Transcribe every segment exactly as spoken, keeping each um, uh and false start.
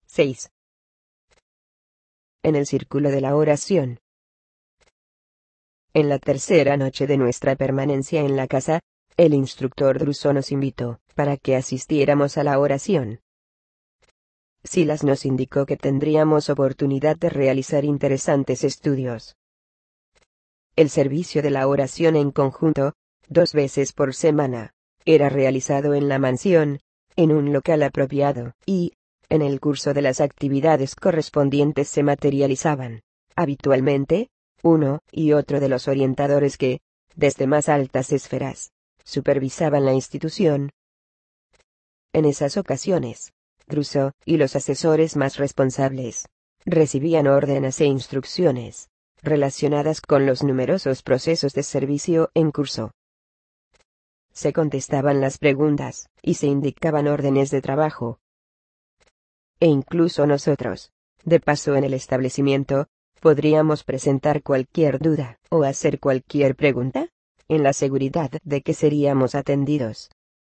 seis. En el círculo de la oración. En la tercera noche de nuestra permanencia en la casa, el instructor Druso nos invitó, para que asistiéramos a la oración. Silas nos indicó que tendríamos oportunidad de realizar interesantes estudios. El servicio de la oración en conjunto, dos veces por semana, era realizado en la mansión, en un local apropiado, y, en el curso de las actividades correspondientes se materializaban, habitualmente, uno y otro de los orientadores que, desde más altas esferas, supervisaban la institución. En esas ocasiones, Druso y los asesores más responsables recibían órdenes e instrucciones relacionadas con los numerosos procesos de servicio en curso. Se contestaban las preguntas, y se indicaban órdenes de trabajo. E incluso nosotros, de paso en el establecimiento, podríamos presentar cualquier duda, o hacer cualquier pregunta, en la seguridad de que seríamos atendidos.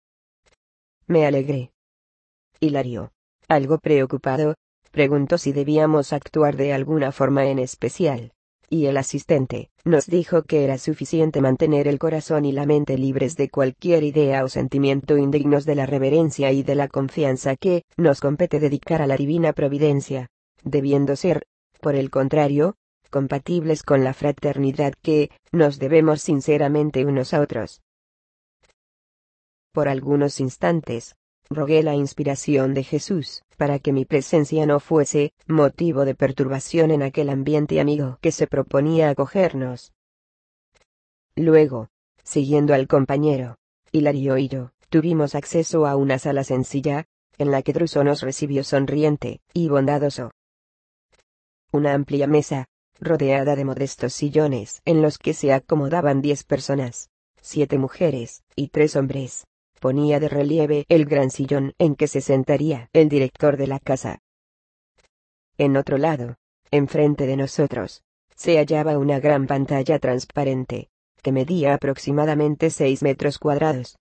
Me alegré. Hilario, algo preocupado, preguntó si debíamos actuar de alguna forma en especial, y el asistente nos dijo que era suficiente mantener el corazón y la mente libres de cualquier idea o sentimiento indignos de la reverencia y de la confianza que nos compete dedicar a la divina providencia, debiendo ser, por el contrario, compatibles con la fraternidad que nos debemos sinceramente unos a otros. Por algunos instantes, rogué la inspiración de Jesús, para que mi presencia no fuese motivo de perturbación en aquel ambiente amigo que se proponía acogernos. Luego, siguiendo al compañero, Hilario y yo, tuvimos acceso a una sala sencilla, en la que Druso nos recibió sonriente y bondadoso. Una amplia mesa, rodeada de modestos sillones en los que se acomodaban diez personas, siete mujeres y tres hombres, ponía de relieve el gran sillón en que se sentaría el director de la casa. En otro lado, enfrente de nosotros, se hallaba una gran pantalla transparente, que medía aproximadamente seis metros cuadrados.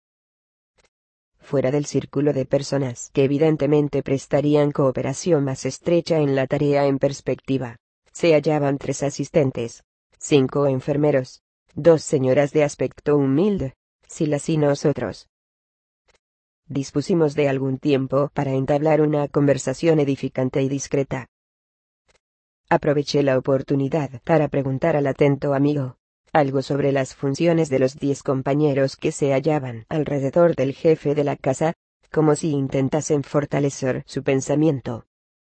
Fuera del círculo de personas que evidentemente prestarían cooperación más estrecha en la tarea en perspectiva, se hallaban tres asistentes, cinco enfermeros, dos señoras de aspecto humilde, Silas y nosotros. Dispusimos de algún tiempo para entablar una conversación edificante y discreta. Aproveché la oportunidad para preguntar al atento amigo algo sobre las funciones de los diez compañeros que se hallaban alrededor del jefe de la casa, como si intentasen fortalecer su pensamiento.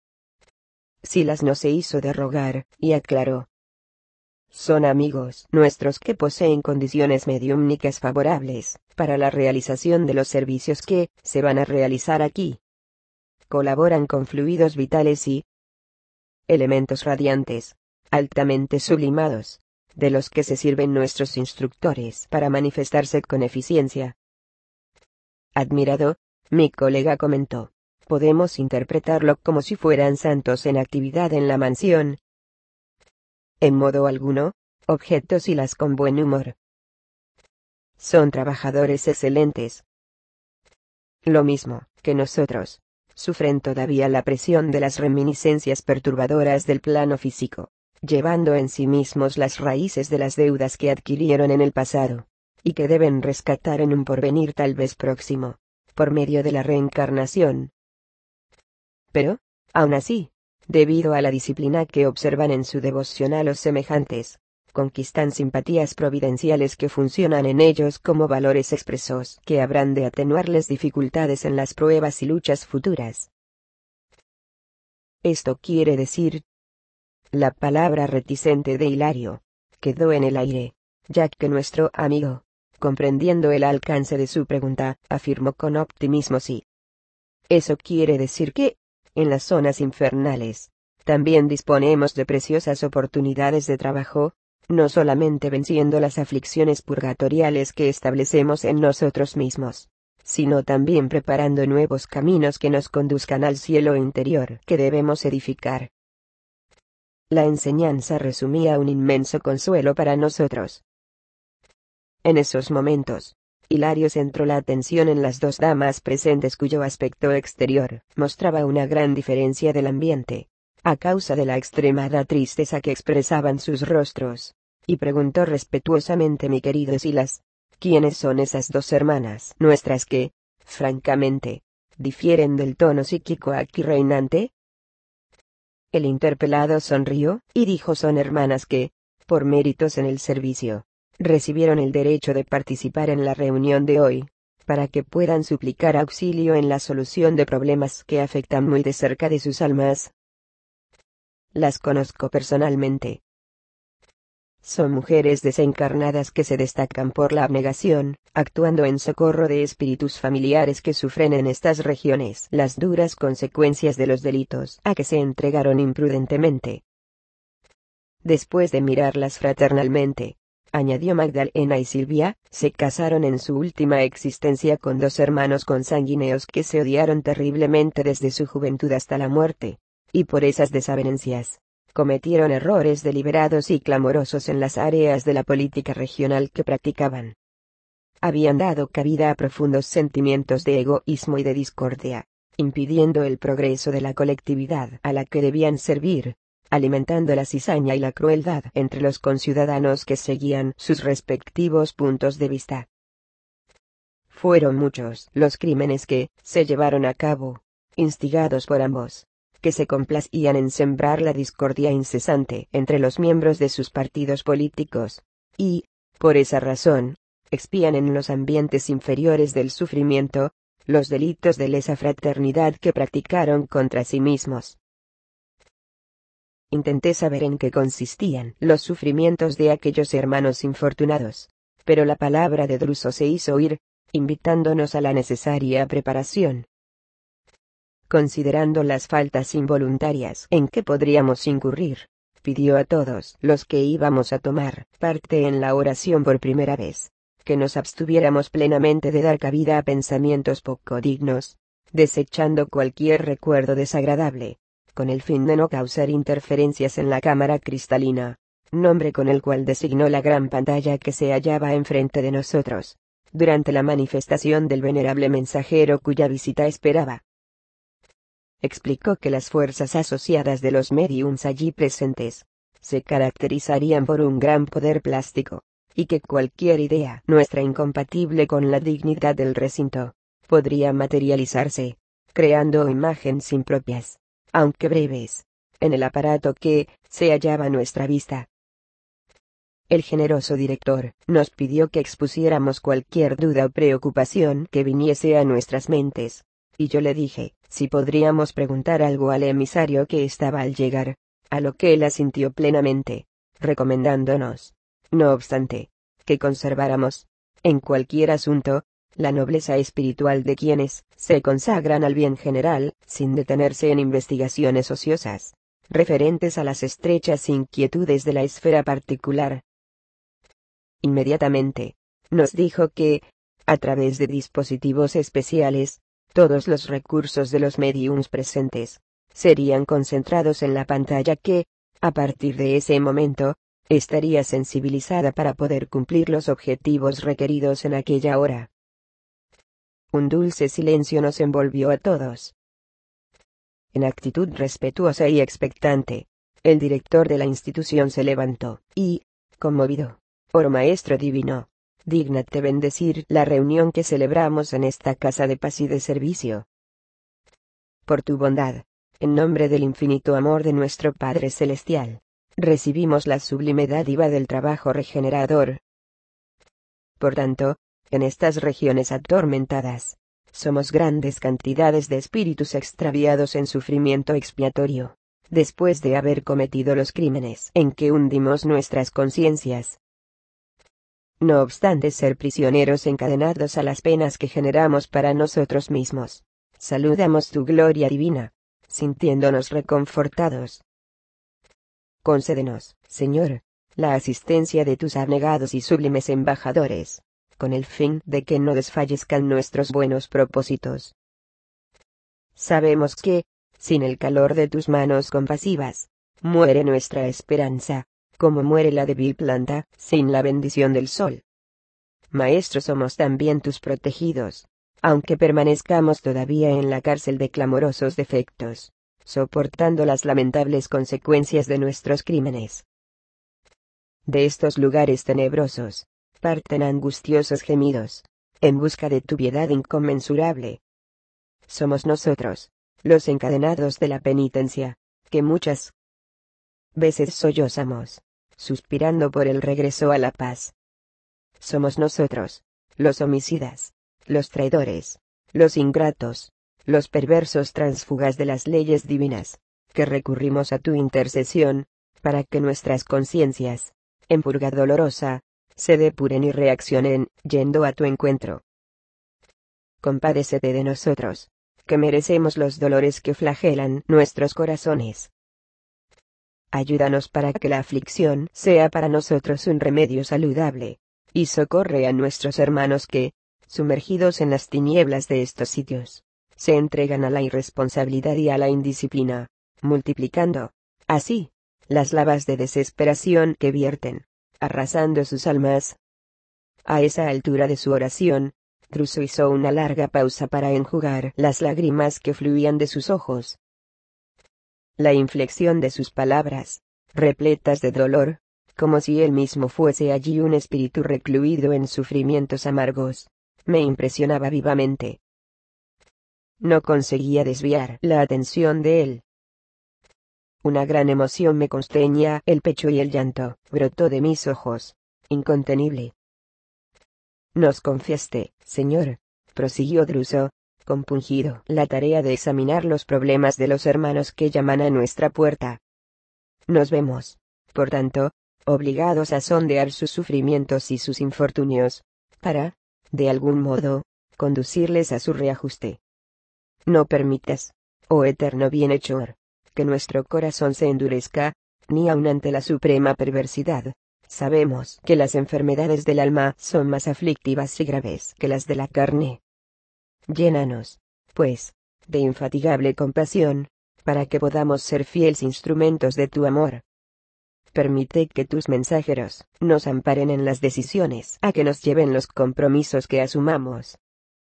Silas no se hizo de rogar, y aclaró: son amigos nuestros que poseen condiciones mediúmnicas favorables para la realización de los servicios que se van a realizar aquí. Colaboran con fluidos vitales y elementos radiantes, altamente sublimados, de los que se sirven nuestros instructores para manifestarse con eficiencia. Admirado, mi colega comentó: podemos interpretarlo como si fueran santos en actividad en la mansión. En modo alguno, objetó Silas con buen humor. Son trabajadores excelentes. Lo mismo que nosotros, sufren todavía la presión de las reminiscencias perturbadoras del plano físico, llevando en sí mismos las raíces de las deudas que adquirieron en el pasado, y que deben rescatar en un porvenir tal vez próximo, por medio de la reencarnación. Pero, aun así, debido a la disciplina que observan en su devoción a los semejantes, conquistan simpatías providenciales que funcionan en ellos como valores expresos que habrán de atenuarles dificultades en las pruebas y luchas futuras. Esto quiere decir... La palabra reticente de Hilario quedó en el aire, ya que nuestro amigo, comprendiendo el alcance de su pregunta, afirmó con optimismo: sí. Eso quiere decir que, en las zonas infernales, también disponemos de preciosas oportunidades de trabajo, no solamente venciendo las aflicciones purgatoriales que establecemos en nosotros mismos, sino también preparando nuevos caminos que nos conduzcan al cielo interior que debemos edificar. La enseñanza resumía un inmenso consuelo para nosotros. En esos momentos, Hilario centró la atención en las dos damas presentes cuyo aspecto exterior mostraba una gran diferencia del ambiente, a causa de la extremada tristeza que expresaban sus rostros, y preguntó respetuosamente: mi querido Silas, ¿quiénes son esas dos hermanas nuestras que, francamente, difieren del tono psíquico aquí reinante? El interpelado sonrió, y dijo: son hermanas que, por méritos en el servicio, recibieron el derecho de participar en la reunión de hoy, para que puedan suplicar auxilio en la solución de problemas que afectan muy de cerca de sus almas. Las conozco personalmente. Son mujeres desencarnadas que se destacan por la abnegación, actuando en socorro de espíritus familiares que sufren en estas regiones las duras consecuencias de los delitos a que se entregaron imprudentemente. Después de mirarlas fraternalmente, añadió, Magdalena y Silvia, se casaron en su última existencia con dos hermanos consanguíneos que se odiaron terriblemente desde su juventud hasta la muerte, y por esas desavenencias, cometieron errores deliberados y clamorosos en las áreas de la política regional que practicaban. Habían dado cabida a profundos sentimientos de egoísmo y de discordia, impidiendo el progreso de la colectividad a la que debían servir, alimentando la cizaña y la crueldad entre los conciudadanos que seguían sus respectivos puntos de vista. Fueron muchos los crímenes que se llevaron a cabo, instigados por ambos, que se complacían en sembrar la discordia incesante entre los miembros de sus partidos políticos, y, por esa razón, expían en los ambientes inferiores del sufrimiento, los delitos de lesa fraternidad que practicaron contra sí mismos. Intenté saber en qué consistían los sufrimientos de aquellos hermanos infortunados, pero la palabra de Druso se hizo oír, invitándonos a la necesaria preparación. Considerando las faltas involuntarias en que podríamos incurrir, pidió a todos los que íbamos a tomar parte en la oración por primera vez, que nos abstuviéramos plenamente de dar cabida a pensamientos poco dignos, desechando cualquier recuerdo desagradable, con el fin de no causar interferencias en la cámara cristalina, nombre con el cual designó la gran pantalla que se hallaba enfrente de nosotros, durante la manifestación del venerable mensajero cuya visita esperaba. Explicó que las fuerzas asociadas de los médiums allí presentes, se caracterizarían por un gran poder plástico, y que cualquier idea nuestra incompatible con la dignidad del recinto, podría materializarse, creando imágenes impropias, aunque breves, en el aparato que se hallaba a nuestra vista. El generoso director nos pidió que expusiéramos cualquier duda o preocupación que viniese a nuestras mentes, y yo le dije, si podríamos preguntar algo al emisario que estaba al llegar, a lo que él asintió plenamente, recomendándonos, no obstante, que conserváramos, en cualquier asunto, la nobleza espiritual de quienes se consagran al bien general, sin detenerse en investigaciones ociosas, referentes a las estrechas inquietudes de la esfera particular. Inmediatamente, nos dijo que, a través de dispositivos especiales, todos los recursos de los médiums presentes, serían concentrados en la pantalla que, a partir de ese momento, estaría sensibilizada para poder cumplir los objetivos requeridos en aquella hora. Un dulce silencio nos envolvió a todos. En actitud respetuosa y expectante, el director de la institución se levantó, y, conmovido, oro maestro divino, dígnate bendecir la reunión que celebramos en esta casa de paz y de servicio. Por tu bondad, en nombre del infinito amor de nuestro Padre Celestial, recibimos la sublime dádiva del trabajo regenerador. Por tanto, en estas regiones atormentadas, somos grandes cantidades de espíritus extraviados en sufrimiento expiatorio, después de haber cometido los crímenes en que hundimos nuestras conciencias. No obstante ser prisioneros encadenados a las penas que generamos para nosotros mismos, saludamos tu gloria divina, sintiéndonos reconfortados. Concédenos, Señor, la asistencia de tus abnegados y sublimes embajadores, con el fin de que no desfallezcan nuestros buenos propósitos. Sabemos que, sin el calor de tus manos compasivas, muere nuestra esperanza, como muere la débil planta, sin la bendición del sol. Maestro, somos también tus protegidos, aunque permanezcamos todavía en la cárcel de clamorosos defectos, soportando las lamentables consecuencias de nuestros crímenes. De estos lugares tenebrosos, parten angustiosos gemidos, en busca de tu piedad inconmensurable. Somos nosotros, los encadenados de la penitencia, que muchas veces sollozamos, suspirando por el regreso a la paz. Somos nosotros, los homicidas, los traidores, los ingratos, los perversos tránsfugas de las leyes divinas, que recurrimos a tu intercesión, para que nuestras conciencias, en purga dolorosa, se depuren y reaccionen, yendo a tu encuentro. Compadécete de nosotros, que merecemos los dolores que flagelan nuestros corazones. Ayúdanos para que la aflicción sea para nosotros un remedio saludable, y socorre a nuestros hermanos que, sumergidos en las tinieblas de estos sitios, se entregan a la irresponsabilidad y a la indisciplina, multiplicando, así, las lavas de desesperación que vierten, arrasando sus almas. A esa altura de su oración, Druso hizo una larga pausa para enjugar las lágrimas que fluían de sus ojos. La inflexión de sus palabras, repletas de dolor, como si él mismo fuese allí un espíritu recluido en sufrimientos amargos, me impresionaba vivamente. No conseguía desviar la atención de él. Una gran emoción me constreñía el pecho y el llanto brotó de mis ojos, incontenible. Nos confiaste, Señor, prosiguió Druso, compungido, la tarea de examinar los problemas de los hermanos que llaman a nuestra puerta. Nos vemos, por tanto, obligados a sondear sus sufrimientos y sus infortunios, para, de algún modo, conducirles a su reajuste. No permitas, oh eterno bienhechor, que nuestro corazón se endurezca, ni aun ante la suprema perversidad. Sabemos que las enfermedades del alma son más aflictivas y graves que las de la carne. Llénanos, pues, de infatigable compasión, para que podamos ser fieles instrumentos de tu amor. Permite que tus mensajeros nos amparen en las decisiones a que nos lleven los compromisos que asumamos.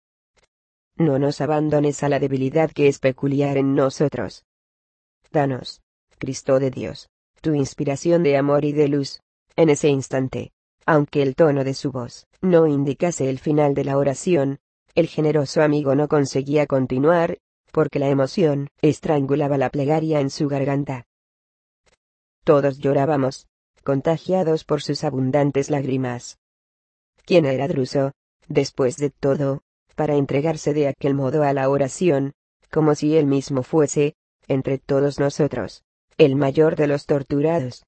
No nos abandones a la debilidad que es peculiar en nosotros. Danos, Cristo de Dios, tu inspiración de amor y de luz. En ese instante, aunque el tono de su voz no indicase el final de la oración, el generoso amigo no conseguía continuar, porque la emoción estrangulaba la plegaria en su garganta. Todos llorábamos, contagiados por sus abundantes lágrimas. ¿Quién era Druso, después de todo, para entregarse de aquel modo a la oración, como si él mismo fuese, entre todos nosotros, el mayor de los torturados?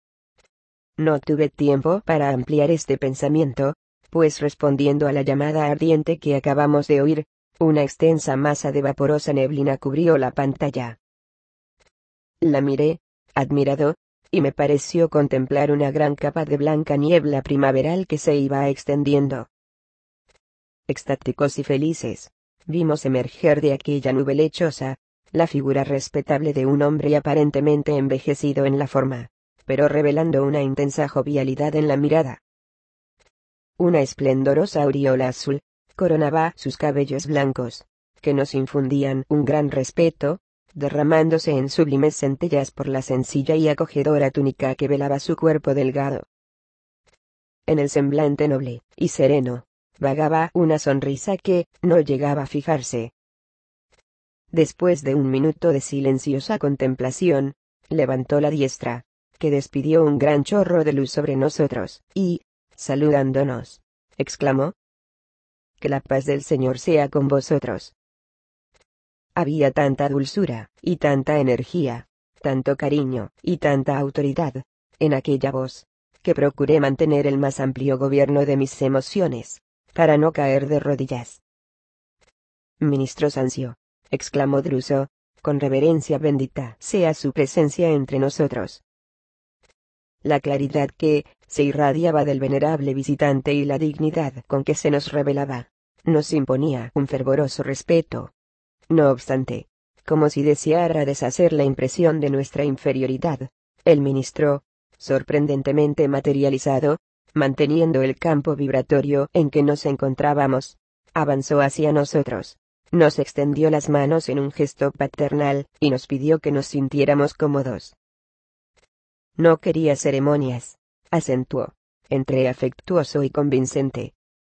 No tuve tiempo para ampliar este pensamiento, pues respondiendo a la llamada ardiente que acabamos de oír, una extensa masa de vaporosa neblina cubrió la pantalla. La miré, admirado, y me pareció contemplar una gran capa de blanca niebla primaveral que se iba extendiendo. Extáticos y felices, vimos emerger de aquella nube lechosa, la figura respetable de un hombre aparentemente envejecido en la forma, pero revelando una intensa jovialidad en la mirada. Una esplendorosa aureola azul coronaba sus cabellos blancos, que nos infundían un gran respeto, derramándose en sublimes centellas por la sencilla y acogedora túnica que velaba su cuerpo delgado. En el semblante noble y sereno, vagaba una sonrisa que no llegaba a fijarse. Después de un minuto de silenciosa contemplación, levantó la diestra, que despidió un gran chorro de luz sobre nosotros, y, saludándonos, exclamó: «Que la paz del Señor sea con vosotros». Había tanta dulzura, y tanta energía, tanto cariño, y tanta autoridad, en aquella voz, que procuré mantener el más amplio gobierno de mis emociones, para no caer de rodillas. «Ministro Sancio», exclamó Druso, con reverencia, bendita sea su presencia entre nosotros. La claridad que se irradiaba del venerable visitante y la dignidad con que se nos revelaba, nos imponía un fervoroso respeto. No obstante, como si deseara deshacer la impresión de nuestra inferioridad, el ministro, sorprendentemente materializado, manteniendo el campo vibratorio en que nos encontrábamos, avanzó hacia nosotros. Nos extendió las manos en un gesto paternal, y nos pidió que nos sintiéramos cómodos. No quería ceremonias, acentuó, entre afectuoso y convincente.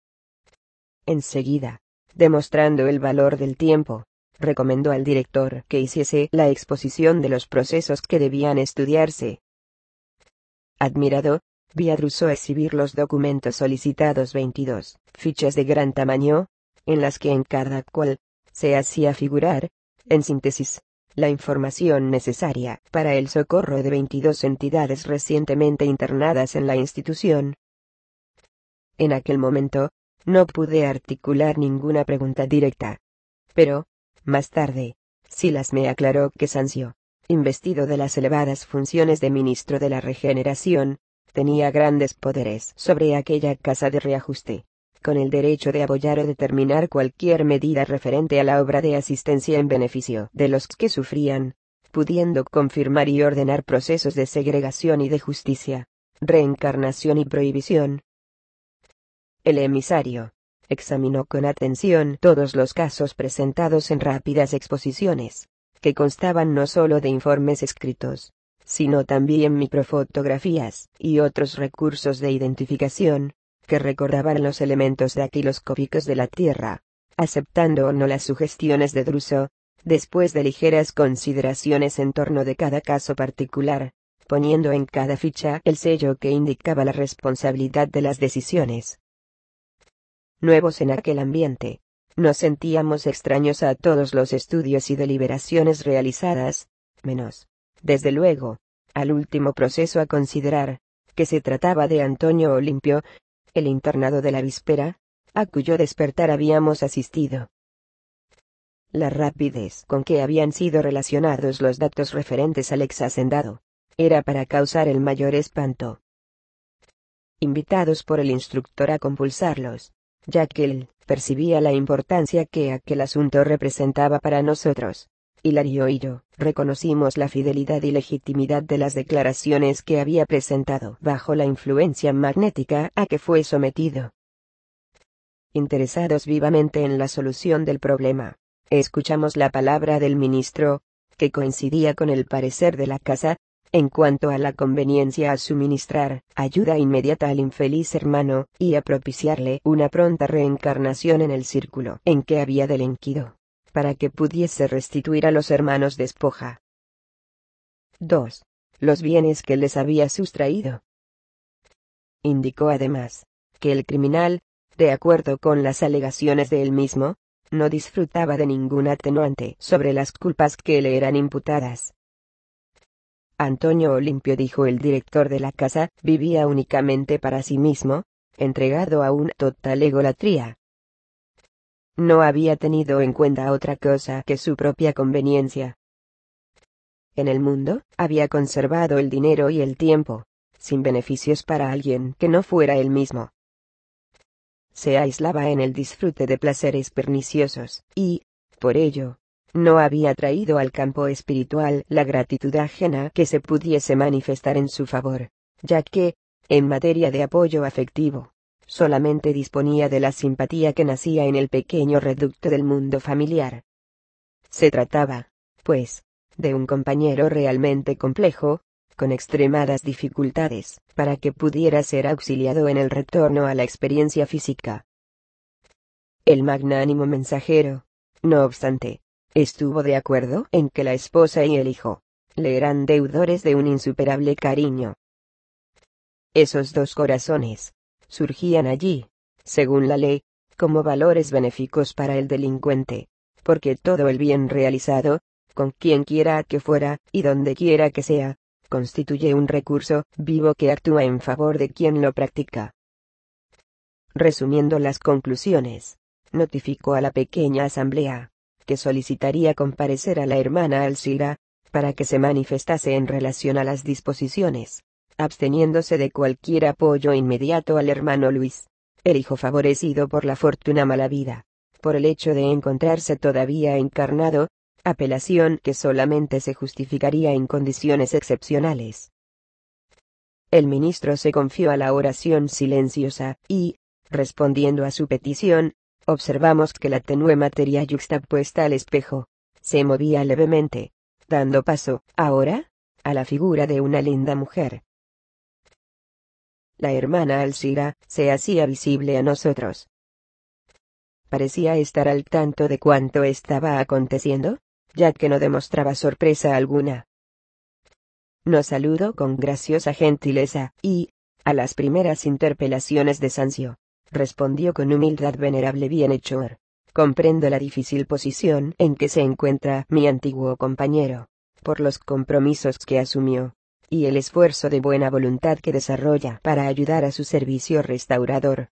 Enseguida, demostrando el valor del tiempo, recomendó al director que hiciese la exposición de los procesos que debían estudiarse. Admirado, vi a Druso exhibir los documentos solicitados, veintidós fichas de gran tamaño, en las que en cada cual se hacía figurar, en síntesis, la información necesaria para el socorro de veintidós entidades recientemente internadas en la institución. En aquel momento, no pude articular ninguna pregunta directa. Pero, más tarde, Silas me aclaró que Sancio, investido de las elevadas funciones de ministro de la regeneración, tenía grandes poderes sobre aquella casa de reajuste, con el derecho de apoyar o determinar cualquier medida referente a la obra de asistencia en beneficio de los que sufrían, pudiendo confirmar y ordenar procesos de segregación y de justicia, reencarnación y prohibición. El emisario examinó con atención todos los casos presentados en rápidas exposiciones, que constaban no solo de informes escritos, sino también microfotografías y otros recursos de identificación, que recordaban los elementos daquiloscópicos de la Tierra, aceptando o no las sugestiones de Druso, después de ligeras consideraciones en torno de cada caso particular, poniendo en cada ficha el sello que indicaba la responsabilidad de las decisiones. Nuevos en aquel ambiente, nos sentíamos extraños a todos los estudios y deliberaciones realizadas, menos, desde luego, al último proceso a considerar, que se trataba de Antonio Olimpio, el internado de la víspera, a cuyo despertar habíamos asistido. La rapidez con que habían sido relacionados los datos referentes al ex hacendado, era para causar el mayor espanto. Invitados por el instructor a compulsarlos, ya que él percibía la importancia que aquel asunto representaba para nosotros, Hilario y yo reconocimos la fidelidad y legitimidad de las declaraciones que había presentado bajo la influencia magnética a que fue sometido. Interesados vivamente en la solución del problema, escuchamos la palabra del ministro, que coincidía con el parecer de la casa, en cuanto a la conveniencia a suministrar ayuda inmediata al infeliz hermano, y a propiciarle una pronta reencarnación en el círculo en que había delinquido, para que pudiese restituir a los hermanos despoja. dos. Los bienes que les había sustraído. Indicó además, que el criminal, de acuerdo con las alegaciones de él mismo, no disfrutaba de ningún atenuante sobre las culpas que le eran imputadas. Antonio Olimpio, dijo el director de la casa, vivía únicamente para sí mismo, entregado a una total egolatría. No había tenido en cuenta otra cosa que su propia conveniencia. En el mundo, había conservado el dinero y el tiempo, sin beneficios para alguien que no fuera él mismo. Se aislaba en el disfrute de placeres perniciosos, y, por ello, no había traído al campo espiritual la gratitud ajena que se pudiese manifestar en su favor, ya que, en materia de apoyo afectivo, solamente disponía de la simpatía que nacía en el pequeño reducto del mundo familiar. Se trataba, pues, de un compañero realmente complejo, con extremadas dificultades, para que pudiera ser auxiliado en el retorno a la experiencia física. El magnánimo mensajero, no obstante, estuvo de acuerdo en que la esposa y el hijo le eran deudores de un insuperable cariño. Esos dos corazones surgían allí, según la ley, como valores benéficos para el delincuente, porque todo el bien realizado, con quien quiera que fuera y donde quiera que sea, constituye un recurso vivo que actúa en favor de quien lo practica. Resumiendo las conclusiones, notificó a la pequeña asamblea que solicitaría comparecer a la hermana Alcira, para que se manifestase en relación a las disposiciones, absteniéndose de cualquier apoyo inmediato al hermano Luis, el hijo favorecido por la fortuna mala vida, por el hecho de encontrarse todavía encarnado, apelación que solamente se justificaría en condiciones excepcionales. El ministro se confió a la oración silenciosa, y, respondiendo a su petición, observamos que la tenue materia yuxtapuesta al espejo, se movía levemente, dando paso, ahora, a la figura de una linda mujer. La hermana Alcira se hacía visible a nosotros. Parecía estar al tanto de cuanto estaba aconteciendo, ya que no demostraba sorpresa alguna. Nos saludó con graciosa gentileza, y, a las primeras interpelaciones de Sancio, respondió con humildad: venerable bienhechor, comprendo la difícil posición en que se encuentra mi antiguo compañero, por los compromisos que asumió, y el esfuerzo de buena voluntad que desarrolla para ayudar a su servicio restaurador.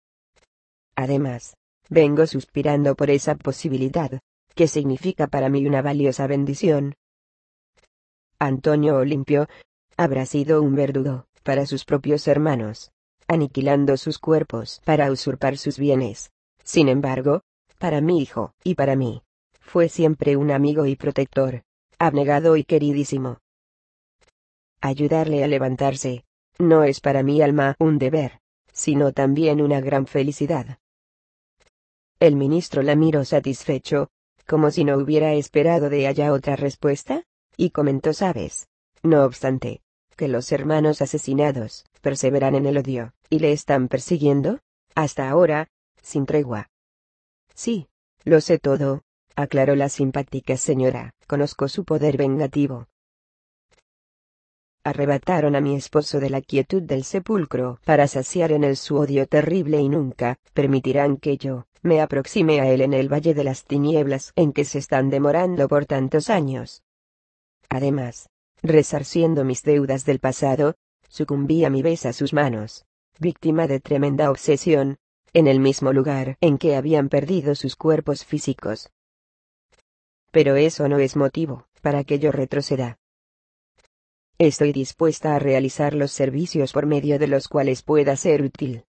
Además, vengo suspirando por esa posibilidad, que significa para mí una valiosa bendición. Antonio Olimpio habrá sido un verdugo para sus propios hermanos, aniquilando sus cuerpos para usurpar sus bienes. Sin embargo, para mi hijo y para mí, fue siempre un amigo y protector, abnegado y queridísimo. Ayudarle a levantarse, no es para mi alma un deber, sino también una gran felicidad. El ministro la miró satisfecho, como si no hubiera esperado de ella otra respuesta, y comentó: sabes, no obstante, que los hermanos asesinados perseveran en el odio, y le están persiguiendo, hasta ahora, sin tregua. Sí, lo sé todo, aclaró la simpática señora, conozco su poder vengativo. Arrebataron a mi esposo de la quietud del sepulcro para saciar en él su odio terrible y nunca permitirán que yo me aproxime a él en el valle de las tinieblas en que se están demorando por tantos años. Además, resarciendo mis deudas del pasado, sucumbí a mi vez a sus manos, víctima de tremenda obsesión, en el mismo lugar en que habían perdido sus cuerpos físicos. Pero eso no es motivo para que yo retroceda. Estoy dispuesta a realizar los servicios por medio de los cuales pueda ser útil.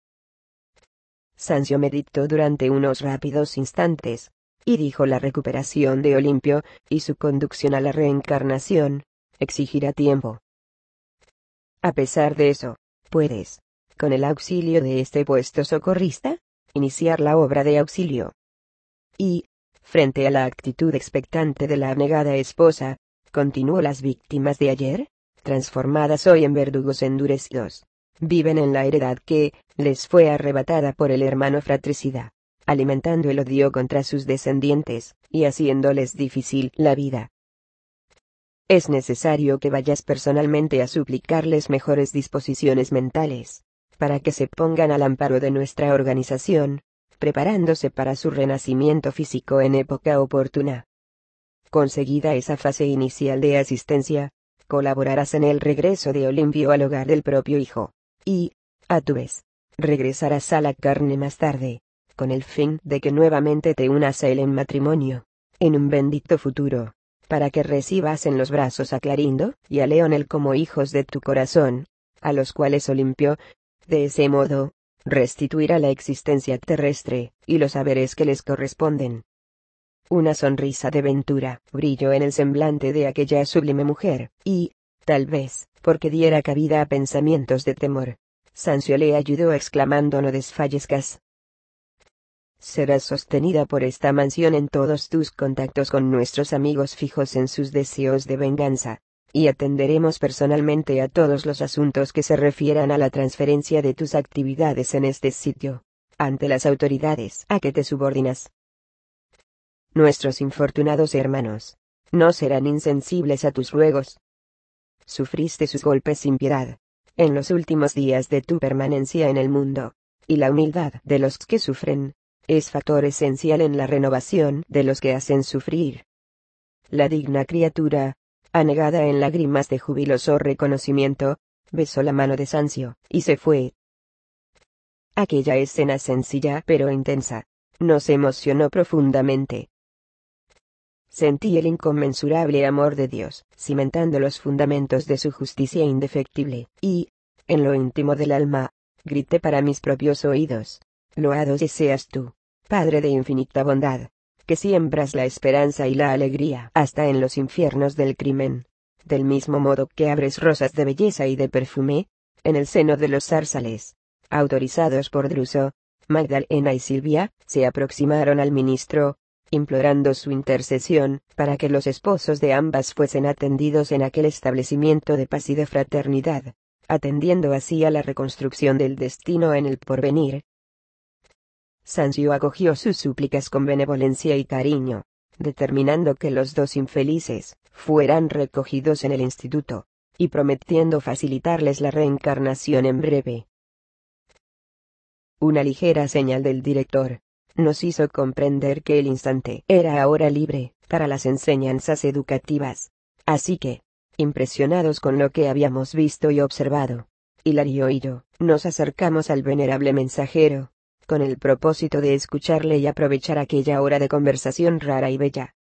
Sancio meditó durante unos rápidos instantes, y dijo: la recuperación de Olimpio, y su conducción a la reencarnación, exigirá tiempo. A pesar de eso, puedes, con el auxilio de este puesto socorrista, iniciar la obra de auxilio. Y, frente a la actitud expectante de la abnegada esposa, continuó: las víctimas de ayer, transformadas hoy en verdugos endurecidos, viven en la heredad que les fue arrebatada por el hermano fratricida, alimentando el odio contra sus descendientes, y haciéndoles difícil la vida. Es necesario que vayas personalmente a suplicarles mejores disposiciones mentales, para que se pongan al amparo de nuestra organización, preparándose para su renacimiento físico en época oportuna. Conseguida esa fase inicial de asistencia, colaborarás en el regreso de Olimpio al hogar del propio hijo, y, a tu vez, regresarás a la carne más tarde, con el fin de que nuevamente te unas a él en matrimonio, en un bendito futuro, para que recibas en los brazos a Clarindo y a Leonel como hijos de tu corazón, a los cuales Olimpio, de ese modo, restituirá la existencia terrestre, y los saberes que les corresponden. Una sonrisa de ventura brilló en el semblante de aquella sublime mujer, y, tal vez, porque diera cabida a pensamientos de temor, Sancio le ayudó exclamando: no desfallezcas. Serás sostenida por esta mansión en todos tus contactos con nuestros amigos fijos en sus deseos de venganza, y atenderemos personalmente a todos los asuntos que se refieran a la transferencia de tus actividades en este sitio, ante las autoridades a que te subordinas. Nuestros infortunados hermanos no serán insensibles a tus ruegos. Sufriste sus golpes sin piedad, en los últimos días de tu permanencia en el mundo, y la humildad de los que sufren es factor esencial en la renovación de los que hacen sufrir. La digna criatura, anegada en lágrimas de jubiloso reconocimiento, besó la mano de Sancio, y se fue. Aquella escena sencilla pero intensa, nos emocionó profundamente. Sentí el inconmensurable amor de Dios, cimentando los fundamentos de su justicia indefectible, y, en lo íntimo del alma, grité para mis propios oídos: loado seas tú, Padre de infinita bondad, que siembras la esperanza y la alegría hasta en los infiernos del crimen, del mismo modo que abres rosas de belleza y de perfume, En el seno de los zárzales, autorizados por Druso, Magdalena y Silvia, se aproximaron al ministro, implorando su intercesión, para que los esposos de ambas fuesen atendidos en aquel establecimiento de paz y de fraternidad, atendiendo así a la reconstrucción del destino en el porvenir. Sancio acogió sus súplicas con benevolencia y cariño, determinando que los dos infelices fueran recogidos en el instituto, y prometiendo facilitarles la reencarnación en breve. Una ligera señal del director nos hizo comprender que el instante era ahora libre para las enseñanzas educativas, así que, impresionados con lo que habíamos visto y observado, Hilario y yo nos acercamos al venerable mensajero, con el propósito de escucharle y aprovechar aquella hora de conversación rara y bella.